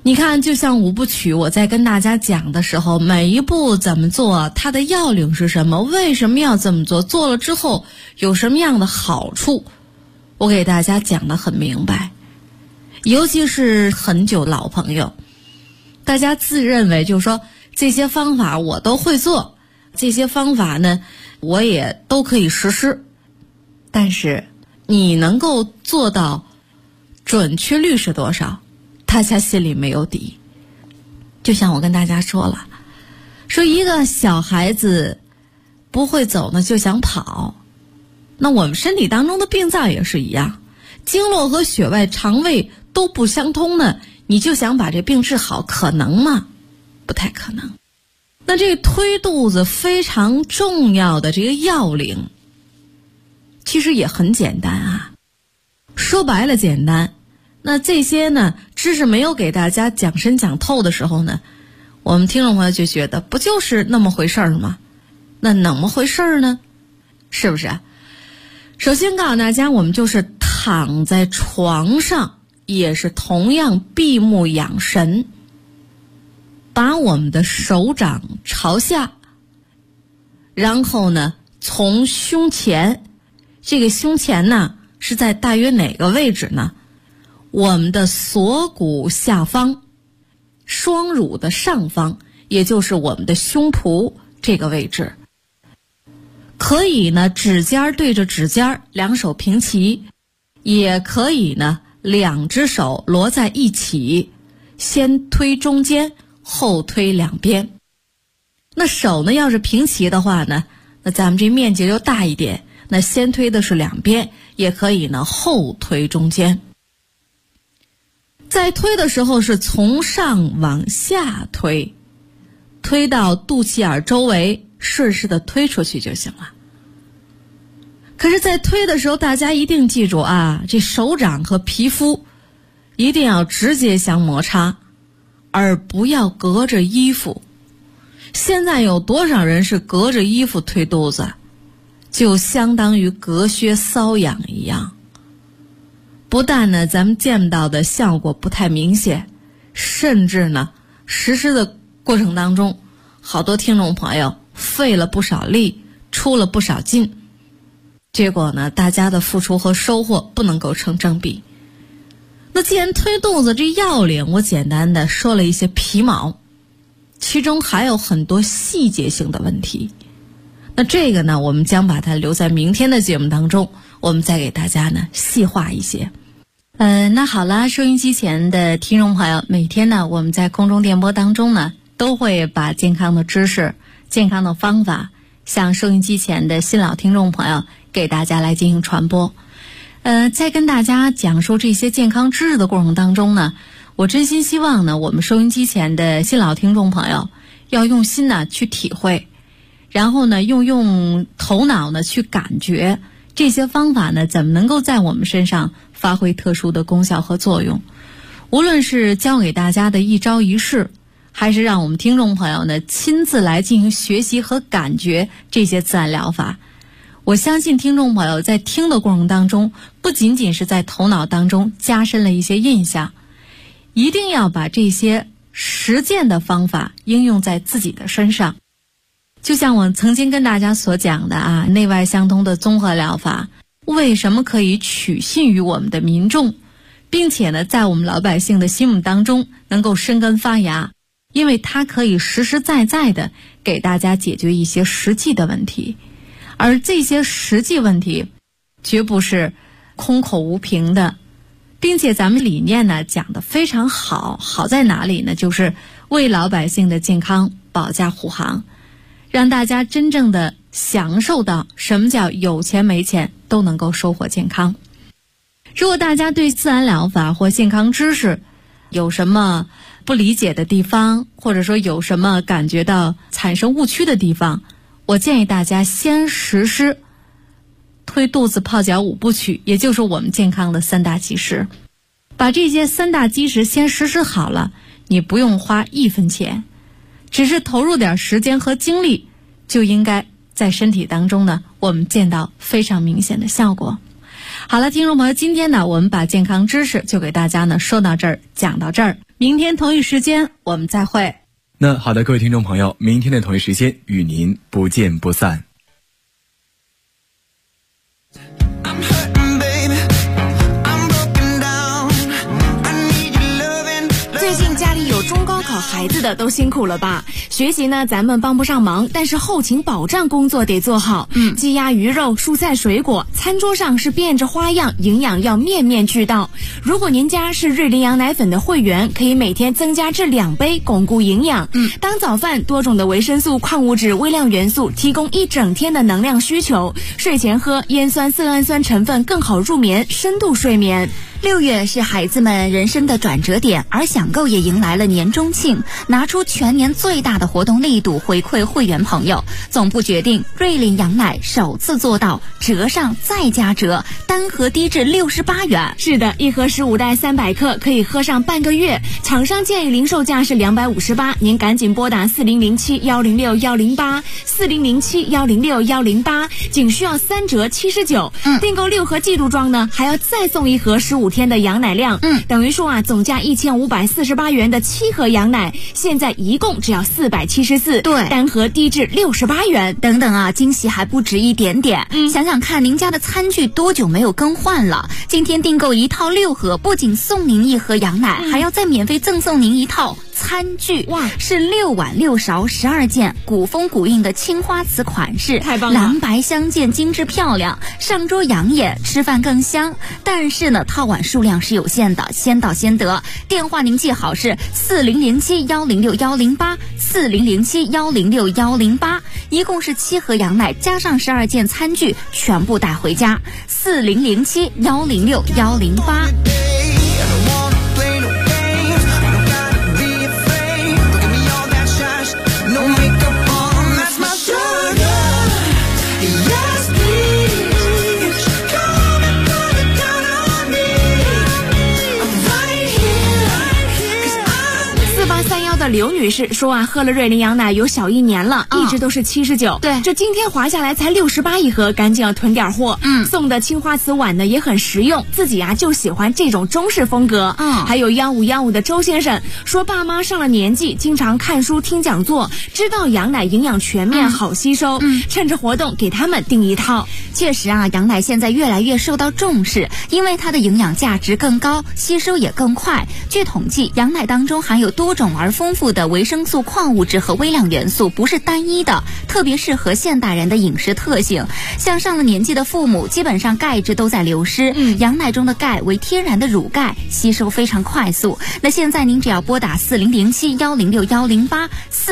你看，就像五部曲，我在跟大家讲的时候，每一步怎么做，它的要领是什么，为什么要这么做，做了之后有什么样的好处，我给大家讲得很明白。尤其是很久老朋友，大家自认为就是说这些方法我都会做，这些方法呢我也都可以实施，但是你能够做到准确率是多少，大家心里没有底。就像我跟大家说了，说一个小孩子不会走呢就想跑，那我们身体当中的病灶也是一样，经络和血脉肠胃都不相通呢，你就想把这病治好，可能吗？不太可能。那这个推肚子非常重要的这个要领其实也很简单啊，说白了简单。那这些呢知识没有给大家讲深讲透的时候呢，我们听众朋友就觉得不就是那么回事儿吗？那怎么回事儿呢？是不是啊？首先告诉大家，我们就是躺在床上也是同样闭目养神，把我们的手掌朝下，然后呢从胸前，这个胸前呢是在大约哪个位置呢？我们的锁骨下方，双乳的上方，也就是我们的胸脯这个位置。可以呢指尖对着指尖，两手平齐，也可以呢两只手摞在一起，先推中间，后推两边。那手呢要是平齐的话呢，那咱们这面积就大一点，那先推的是两边，也可以呢后推中间。在推的时候是从上往下推，推到肚脐眼周围，顺势的推出去就行了。可是在推的时候，大家一定记住啊，这手掌和皮肤一定要直接相摩擦，而不要隔着衣服。现在有多少人是隔着衣服推肚子，就相当于隔靴搔痒一样。不但呢咱们见到的效果不太明显，甚至呢实施的过程当中，好多听众朋友费了不少力，出了不少劲，结果呢大家的付出和收获不能够成正比。那既然推肚子这要领我简单的说了一些皮毛，其中还有很多细节性的问题，那这个呢我们将把它留在明天的节目当中，我们再给大家呢细化一些。那好了，收音机前的听众朋友，每天呢我们在空中电波当中呢都会把健康的知识、健康的方法向收音机前的新老听众朋友给大家来进行传播。在跟大家讲述这些健康知识的过程当中呢，我真心希望呢我们收音机前的新老听众朋友要用心呢去体会，然后呢用头脑呢去感觉这些方法呢怎么能够在我们身上发挥特殊的功效和作用。无论是教给大家的一招一式，还是让我们听众朋友呢亲自来进行学习和感觉这些自然疗法，我相信听众朋友在听的过程当中，不仅仅是在头脑当中加深了一些印象，一定要把这些实践的方法应用在自己的身上。就像我曾经跟大家所讲的啊，内外相通的综合疗法为什么可以取信于我们的民众，并且呢在我们老百姓的心目当中能够生根发芽，因为它可以实实在在的给大家解决一些实际的问题。而这些实际问题绝不是空口无凭的，并且咱们理念呢讲得非常好，好在哪里呢？就是为老百姓的健康保驾护航，让大家真正的享受到什么叫有钱没钱都能够收获健康。如果大家对自然疗法或健康知识有什么不理解的地方，或者说有什么感觉到产生误区的地方，我建议大家先实施推肚子泡脚5部曲，也就是我们健康的3大基石。把这些3大基石先实施好了，你不用花1分钱，只是投入点时间和精力，就应该在身体当中呢我们见到非常明显的效果。好了，听众朋友，今天呢我们把健康知识就给大家呢说到这儿，讲到这儿。 明天同一时间我们再会。 那好的，各位听众朋友，明天的同一时间与您不见不散。 最近家里有中高考孩子的都辛苦了吧？学习呢咱们帮不上忙，但是后勤保障工作得做好。鸡鸭鱼肉蔬菜水果，餐桌上是变着花样，营养要面面俱到。如果您家是瑞麟羊奶粉的会员，可以每天增加至2杯，巩固营养。当早饭，多种的维生素、矿物质、微量元素提供一整天的能量需求。睡前喝，烟酸色氨酸成分更好入眠，深度睡眠。 6月是孩子们人生的转折点，而享购也迎来了年中庆，拿出全年最大的活动力度回馈会员朋友。总部决定，瑞麟羊奶首次做到折上再加折，单盒低至68元。 是的，一盒15袋300克，可以喝上半个月。厂商建议零售价是258，您赶紧拨打4007-106-108，4007-106-108，仅需要3折79。订购6盒季度装呢，还要再送1盒15天的羊奶量。等于说总价1548元的7盒羊奶，现在一共只要474， 对， 单盒低至68元。 等等惊喜还不止一点点。想想看，您家的餐具多久没有更换了？今天订购一套6盒，不仅送您1盒羊奶，还要再免费赠送您1套餐具。哇，是6碗6勺12件，古风古韵的青花瓷款式， 太棒了， 蓝白相间，精致漂亮，上桌养眼，吃饭更香。但是呢，套碗数量是有限的，先到先得。电话您记好是4007-106-108，4007-106-108，一共是7盒羊奶加上12件餐具，全部带回家。4007-106-108。 刘女士说喝了瑞麟羊奶有小1年了，一直都是79。 对， 这今天划下来才68一盒，赶紧要囤点货。送的青花瓷碗呢也很实用，自己就喜欢这种中式风格。还有1515的周先生说，爸妈上了年纪，经常看书听讲座，知道羊奶营养全面，好吸收。趁着活动给他们订一套。 确实羊奶现在越来越受到重视，因为它的营养价值更高，吸收也更快。据统计，羊奶当中含有多种而丰富的维生素、矿物质和微量元素，不是单一的，特别适合现代人的饮食特性。像上了年纪的父母，基本上钙质都在流失。羊奶中的钙为天然的乳钙，吸收非常快速。那现在您只要拨打4007-106-108，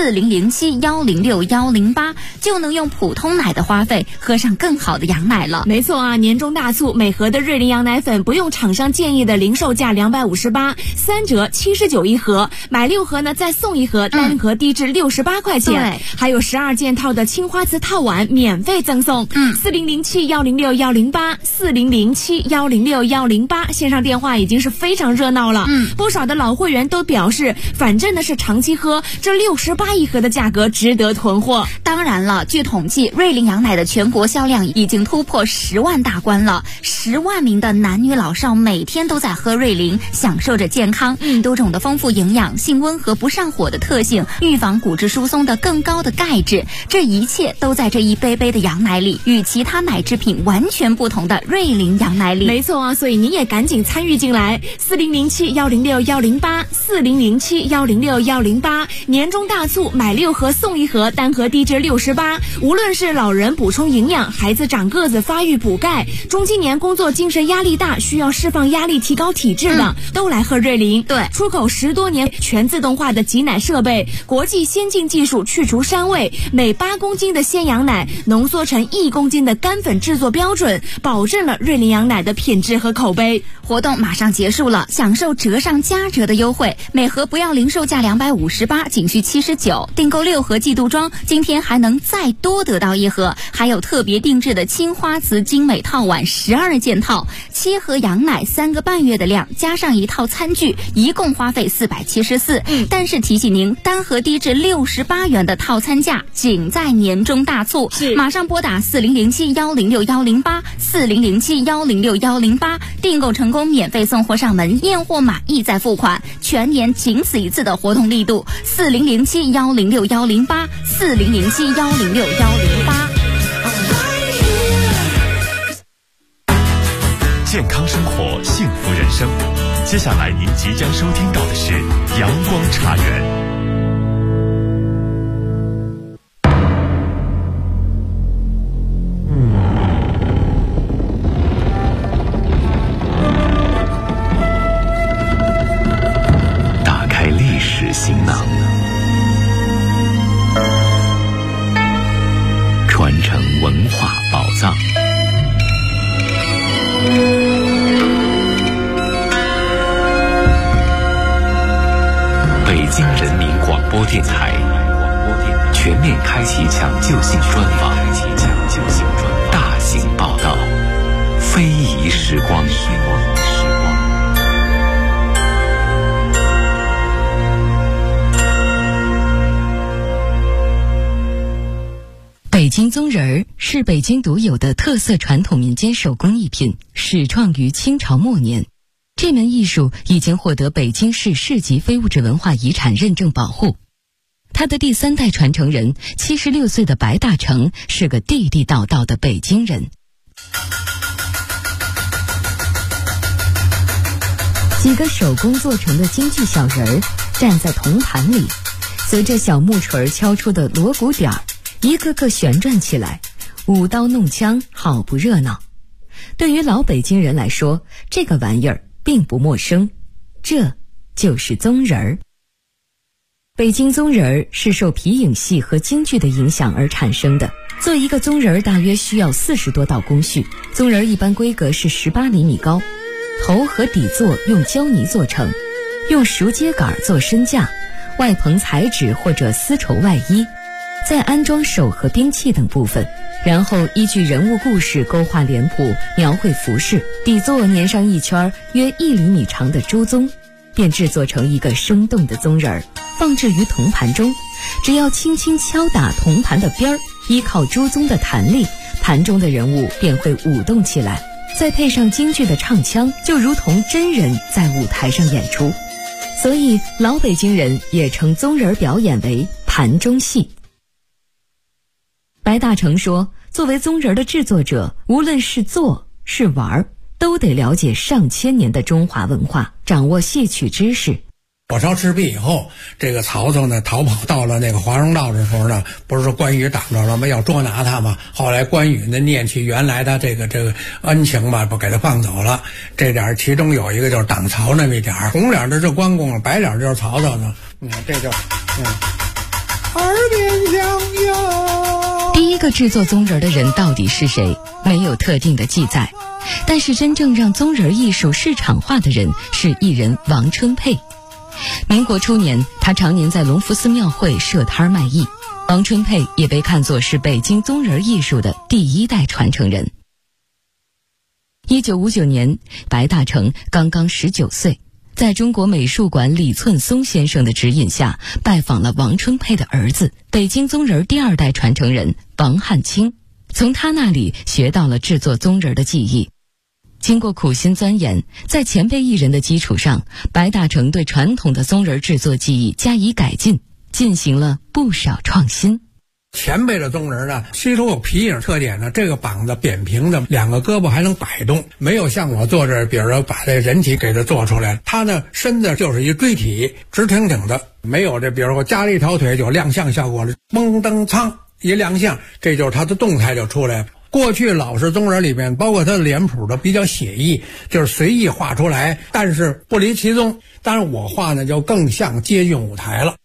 4007-106-108，就能用普通奶的花费喝上更好的羊奶了。 没错年终大促，每盒的瑞麟羊奶粉不用厂商建议的零售价258，3折79一盒，买6盒呢再送1盒，单盒低至68块钱。还有12件套的青花瓷套碗免费赠送。4007-106-108， 4007-106-108，线上电话已经是非常热闹了。不少的老会员都表示，反正呢是长期喝，这68一盒的价格值得囤货。 当然了，据统计，瑞麟羊奶的全国销量已经突破10万大关了，10万名的男女老少每天都在喝瑞麟，享受着健康。多种的丰富营养，性温和不上火的特性，预防骨质疏松的更高的钙质，这一切都在这一杯杯的羊奶里，与其他奶制品完全不同的瑞麟羊奶里。 没错所以您也赶紧参与进来。4007-106-108， 4007-106-108，年终大促，买6盒送1盒，单盒低至68。无论是老人补充营养，孩子长个子发育补钙，中青年工作精神压力大，需要释放压力提高体质的，都来喝瑞麟。 对， 出口10多年全自动化的挤奶设备，国际先进技术去除膻味，每8公斤的鲜羊奶浓缩成1公斤的干粉制作标准，保证了瑞麟羊奶的品质和口碑。 活动马上结束了，享受折上加折的优惠，每盒不要零售价258，仅需79。订购6盒季度装，今天还能再多得到1盒，还有特别定制的青花瓷精美套碗12件套，7盒羊奶3个半月的量，加上1套餐具，一共花费474。但是提醒您，单盒低至68元的套餐价仅在年终大促，马上拨打4007-106-108， 4007-106-108，订购成功免费送货上门，验货码意在付款。 全年仅此一次的活动力度：4007-106-108，4007-106-108。 健康生活，幸福人生。接下来您即将收听到的是阳光茶园。 打开历史行囊，传承文化宝藏。北京人民广播电台全面开启抢救性专访，大型报道，非遗时光。 北京宗人儿是北京独有的特色传统民间手工艺品，始创于清朝末年。这门艺术已经获得北京市市级非物质文化遗产认证保护。他的第3代传承人76岁的白大成是个地地道道的北京人。几个手工做成的京剧小人儿站在铜盘里，随着小木锤敲出的锣鼓点儿，一个个旋转起来，舞刀弄枪，好不热闹。对于老北京人来说，这个玩意儿并不陌生，这就是宗人儿。北京宗人儿是受皮影戏和京剧的影响而产生的。做一个宗人儿大约需要40多道工序，宗人儿一般规格是18厘米高，头和底座用胶泥做成，用熟秸秆做身架，外棚彩纸或者丝绸外衣，再安装手和兵器等部分，然后依据人物故事勾画脸谱，描绘服饰，底座粘上一圈约1厘米长的猪鬃，便制作成一个生动的宗人儿，放置于铜盘中。只要轻轻敲打铜盘的边儿，依靠猪鬃的弹力，盘中的人物便会舞动起来，再配上京剧的唱腔，就如同真人在舞台上演出。所以老北京人也称宗人表演为盘中戏。白大成说，作为宗人的制作者，无论是做是玩，都得了解上千年的中华文化，掌握戏曲知识。 火烧赤壁以后，这个曹操呢逃跑到了那个华容道的时候呢，不是说关羽挡着了吗？要捉拿他嘛。后来关羽呢念起原来的这个恩情吧，不给他放走了。这点其中有一个就是挡曹那么一点，红脸的是关公，白脸就是曹操呢。这就耳边响哟。 第一个制作宗人的人到底是谁？没有特定的记载。但是真正让宗人艺术市场化的人是艺人王春佩。民国初年，他常年在隆福寺庙会设摊卖艺。王春佩也被看作是北京宗人艺术的第1代传承人。1959年，白大成刚刚19岁，在中国美术馆李寸松先生的指引下，拜访了王春佩的儿子，北京宗人第2代传承人王汉卿，从他那里学到了制作宗人的技艺。经过苦心钻研，在前辈艺人的基础上，白大成对传统的宗人制作技艺加以改进，进行了不少创新。 前辈的宗人呢，吸收有皮影特点呢，这个膀子扁平的，2个胳膊还能摆动，没有像我做这，比如说把这人体给它做出来，他呢身子就是一锥体，直挺挺的，没有这，比如说加了一条腿就亮相效果了，嘣噔苍一亮相，这就是他的动态就出来了。过去老式宗人里面，包括他的脸谱的比较写意，就是随意画出来，但是不离其宗。当然我画呢就更像接近舞台了。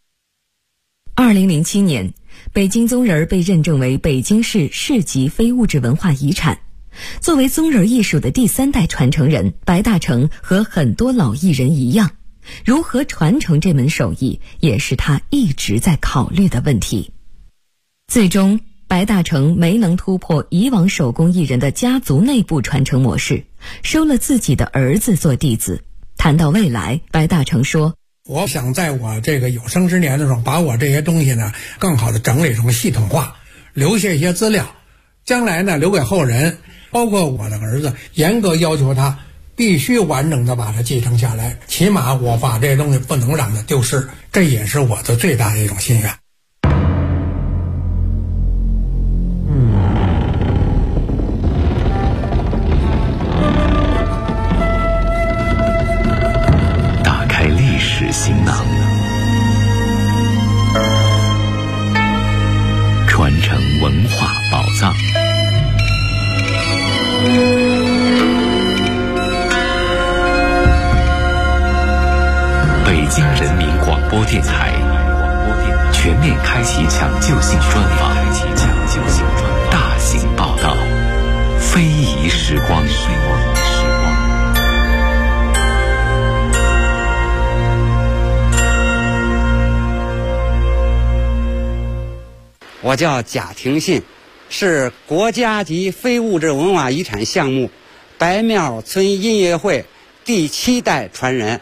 2007年，北京宗人被认证为北京市市级非物质文化遗产。作为宗人艺术的第3代传承人，白大成和很多老艺人一样，如何传承这门手艺，也是他一直在考虑的问题。最终白大成没能突破以往手工艺人的家族内部传承模式，收了自己的儿子做弟子。谈到未来，白大成说， 我想在我这个有生之年的时候，把我这些东西呢更好的整理成系统化，留下一些资料，将来呢留给后人，包括我的儿子，严格要求他必须完整的把它继承下来，起码我把这东西不能让它丢失，这也是我的最大的一种心愿。 打开历史行囊，传承文化宝藏。北京人民广播电台全面开启抢救性专访，大型报道，非遗时光。 我叫贾廷信，是国家级非物质文化遗产项目白庙村音乐会第7代传人。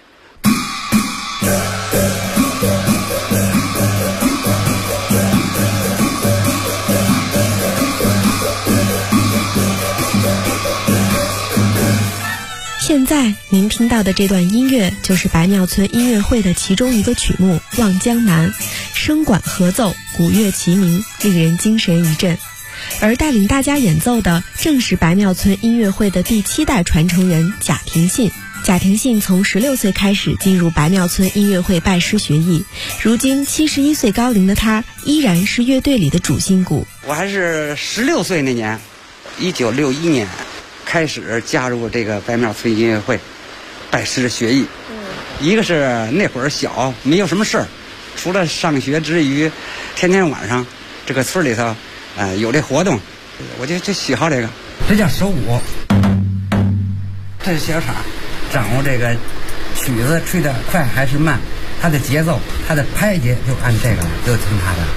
现在您听到的这段音乐就是白庙村音乐会的其中一个曲目《望江南》，声管合奏，鼓乐齐鸣，令人精神一振。而带领大家演奏的正是白庙村音乐会的第7代传承人贾廷信。贾廷信从16岁开始进入白庙村音乐会拜师学艺，如今71岁高龄的他依然是乐队里的主心骨。 我还是16岁那年，1961年开始加入这个白庙村音乐会，拜师学艺。一个是那会儿小，没有什么事儿，除了上学之余，天天晚上这个村里头，有这活动，我就喜好这个。这叫手鼓，这是小场，掌握这个曲子吹得快还是慢，它的节奏，它的拍节就按这个，就听它的。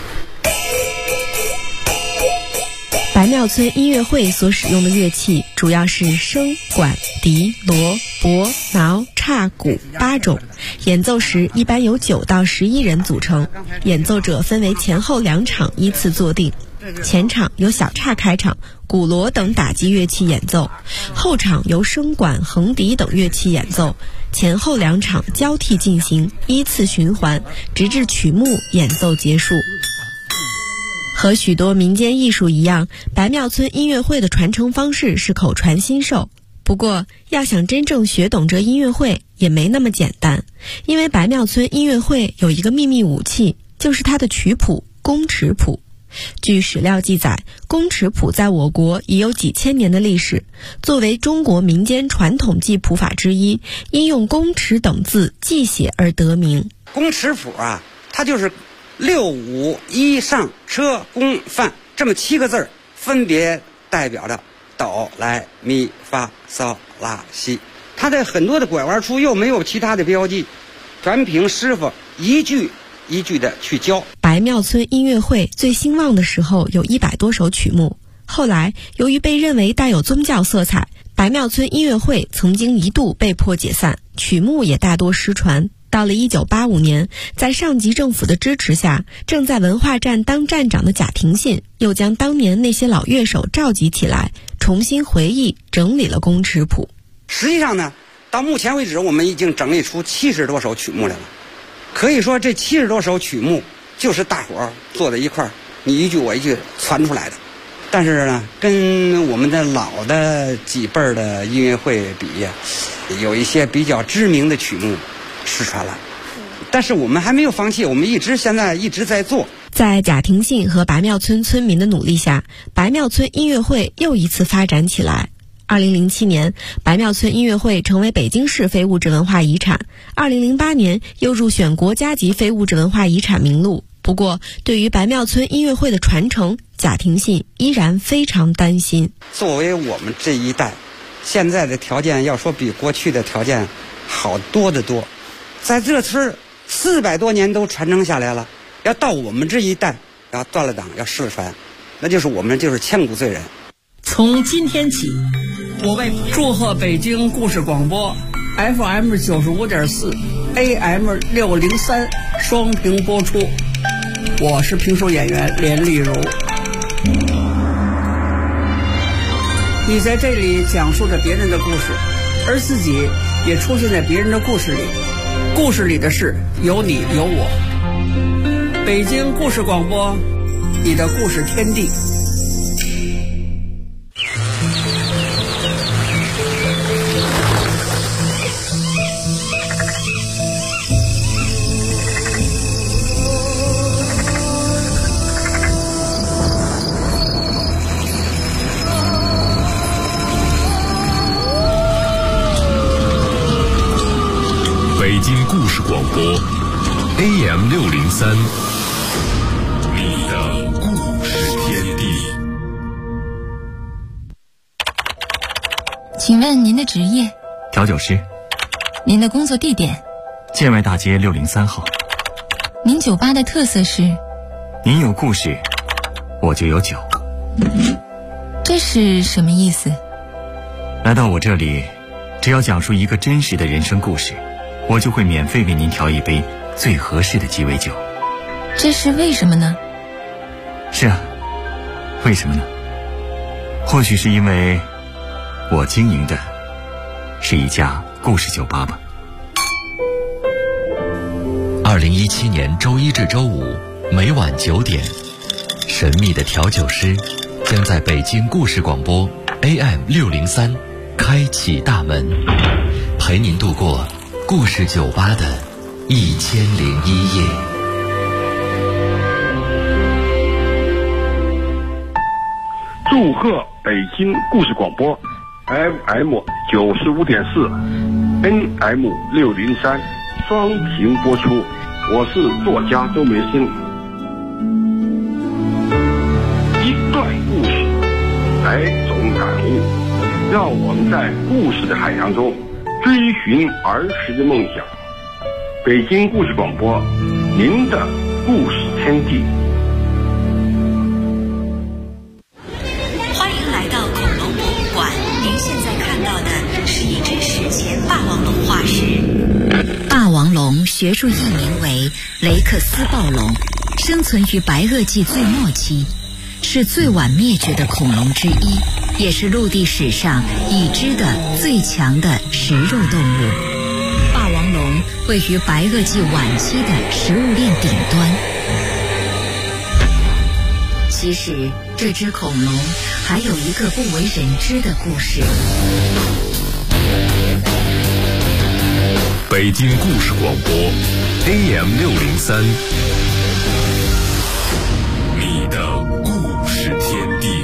白庙村音乐会所使用的乐器主要是笙、管、笛、锣、钹、挠、叉、鼓8种，演奏时一般由9到11人组成，演奏者分为前后2场依次坐定。前场由小叉开场，鼓锣等打击乐器演奏，后场由笙管、横笛等乐器演奏，前后2场交替进行，依次循环，直至曲目演奏结束。和许多民间艺术一样，白庙村音乐会的传承方式是口传心授。不过，要想真正学懂这音乐会也没那么简单，因为白庙村音乐会有一个秘密武器，就是它的曲谱宫尺谱。据史料记载，宫尺谱在我国已有几千年的历史，作为中国民间传统记谱法之一，因用宫尺等字记写而得名。 宫尺谱啊，它就是6、5、1上车宫范这么7个字，分别代表着哆来咪发嗦拉西。它的很多的拐弯处又没有其他的标记，全凭师傅一句一句的去教。 白庙村音乐会最兴旺的时候有100多首曲目，后来由于被认为带有宗教色彩，白庙村音乐会曾经一度被迫解散，曲目也大多失传。到了1985年，在上级政府的支持下，正在文化站当站长的贾廷信又将当年那些老乐手召集起来，重新回忆整理了宫尺谱。 实际上呢，到目前为止我们已经整理出70多首曲目来了。可以说这70多首曲目就是大伙儿坐在一块儿，你一句我一句传出来的。但是呢，跟我们的老的几辈儿的音乐会比，有一些比较知名的曲目失传了，但是我们还没有放弃，我们现在一直在做。 在贾廷信和白庙村村民的努力下，白庙村音乐会又一次发展起来。2007年，白庙村音乐会成为北京市非物质文化遗产，2008年又入选国家级非物质文化遗产名录。不过，对于白庙村音乐会的传承，贾廷信依然非常担心。 作为我们这一代，现在的条件要说比过去的条件好多得多，在这村400多年都传承下来了，要到我们这一代要断了档，要失传，那就是我们就是千古罪人。 从今天起，我为祝贺北京故事广播 FM 95.4 AM 603双屏播出。我是评书演员连丽如。你在这里讲述着别人的故事， 而自己也出现在别人的故事里。故事里的事有你有我。北京故事广播，你的故事天地。 北京故事广播 AM603， 你的故事天地。 请问您的职业？ 调酒师。 您的工作地点？ 建外大街603号。 您酒吧的特色是？ 您有故事，我就有酒。 这是什么意思？ 来到我这里，只要讲述一个真实的人生故事，我就会免费为您调一杯最合适的鸡尾酒。 这是为什么呢？ 是啊，为什么呢？或许是因为我经营的是一家故事酒吧吧。 2017年周一至周五每晚9点，神秘的调酒师将在北京故事广播 AM603 开启大门，陪您度过故事酒吧的1001夜。 祝贺北京故事广播 FM95.4 NM603 双屏播出，我是作家周梅生。一段故事，百种感悟，让我们在故事的海洋中追寻儿时的梦想。北京故事广播，您的故事天地。 欢迎来到恐龙博物馆，您现在看到的是一只史前霸王龙化石。霸王龙学术译名为雷克斯暴龙，生存于白垩纪最末期，是最晚灭绝的恐龙之一，也是陆地史上已知的最强的食肉动物。霸王龙位于白垩纪晚期的食物链顶端。其实，这只恐龙还有一个不为人知的故事。 北京故事广播 AM603， 你的故事天地。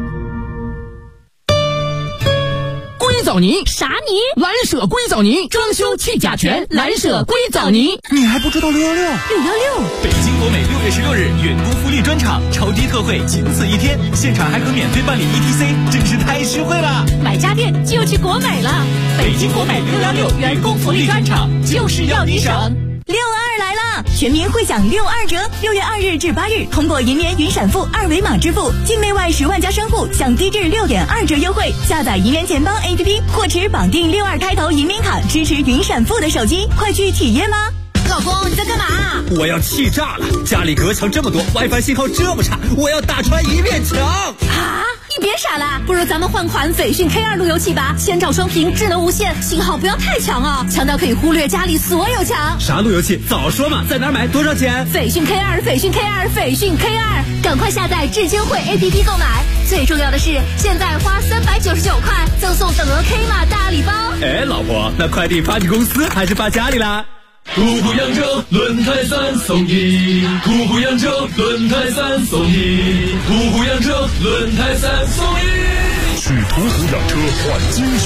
硅藻泥啥泥？蓝舍硅藻泥，装修去甲醛，蓝舍硅藻泥。 你还不知道616？616！ 北京国美6月16日员工福利专场，超低特惠，仅此一天，现场还可免费办理 ETC， 真是太实惠了！ 买家电就去国美了。北京国美616员工福利专场，就是要你省。 62来了！全民会享62折，6月2日至8日，通过银联云闪付二维码支付，境内外10万家商户享低至6.2折优惠。下载银联钱包 APP 或持绑定62开头银联卡支持云闪付的手机，快去体验吧！ 老公，你在干嘛？ 我要气炸了！家里隔墙这么多 ，WiFi 信号这么差，我要打穿一面墙！ 啊！你别傻了，不如咱们换款斐讯 K2 路由器吧，先照双屏，智能无线，信号不要太强啊，强到可以忽略家里所有墙。 啥路由器？早说嘛！在哪儿买？多少钱？ 斐讯 K2， 斐讯 K2， 斐讯 K2， 赶快下载智金汇 APP 购买。最重要的是，现在花399块赠送等额 K 码大礼包。 哎，老婆，那快递发你公司还是发家里啦？ 途虎扬州轮胎3送1，途虎扬州轮胎3送1，途虎扬州轮胎3送1。 去途虎养车换金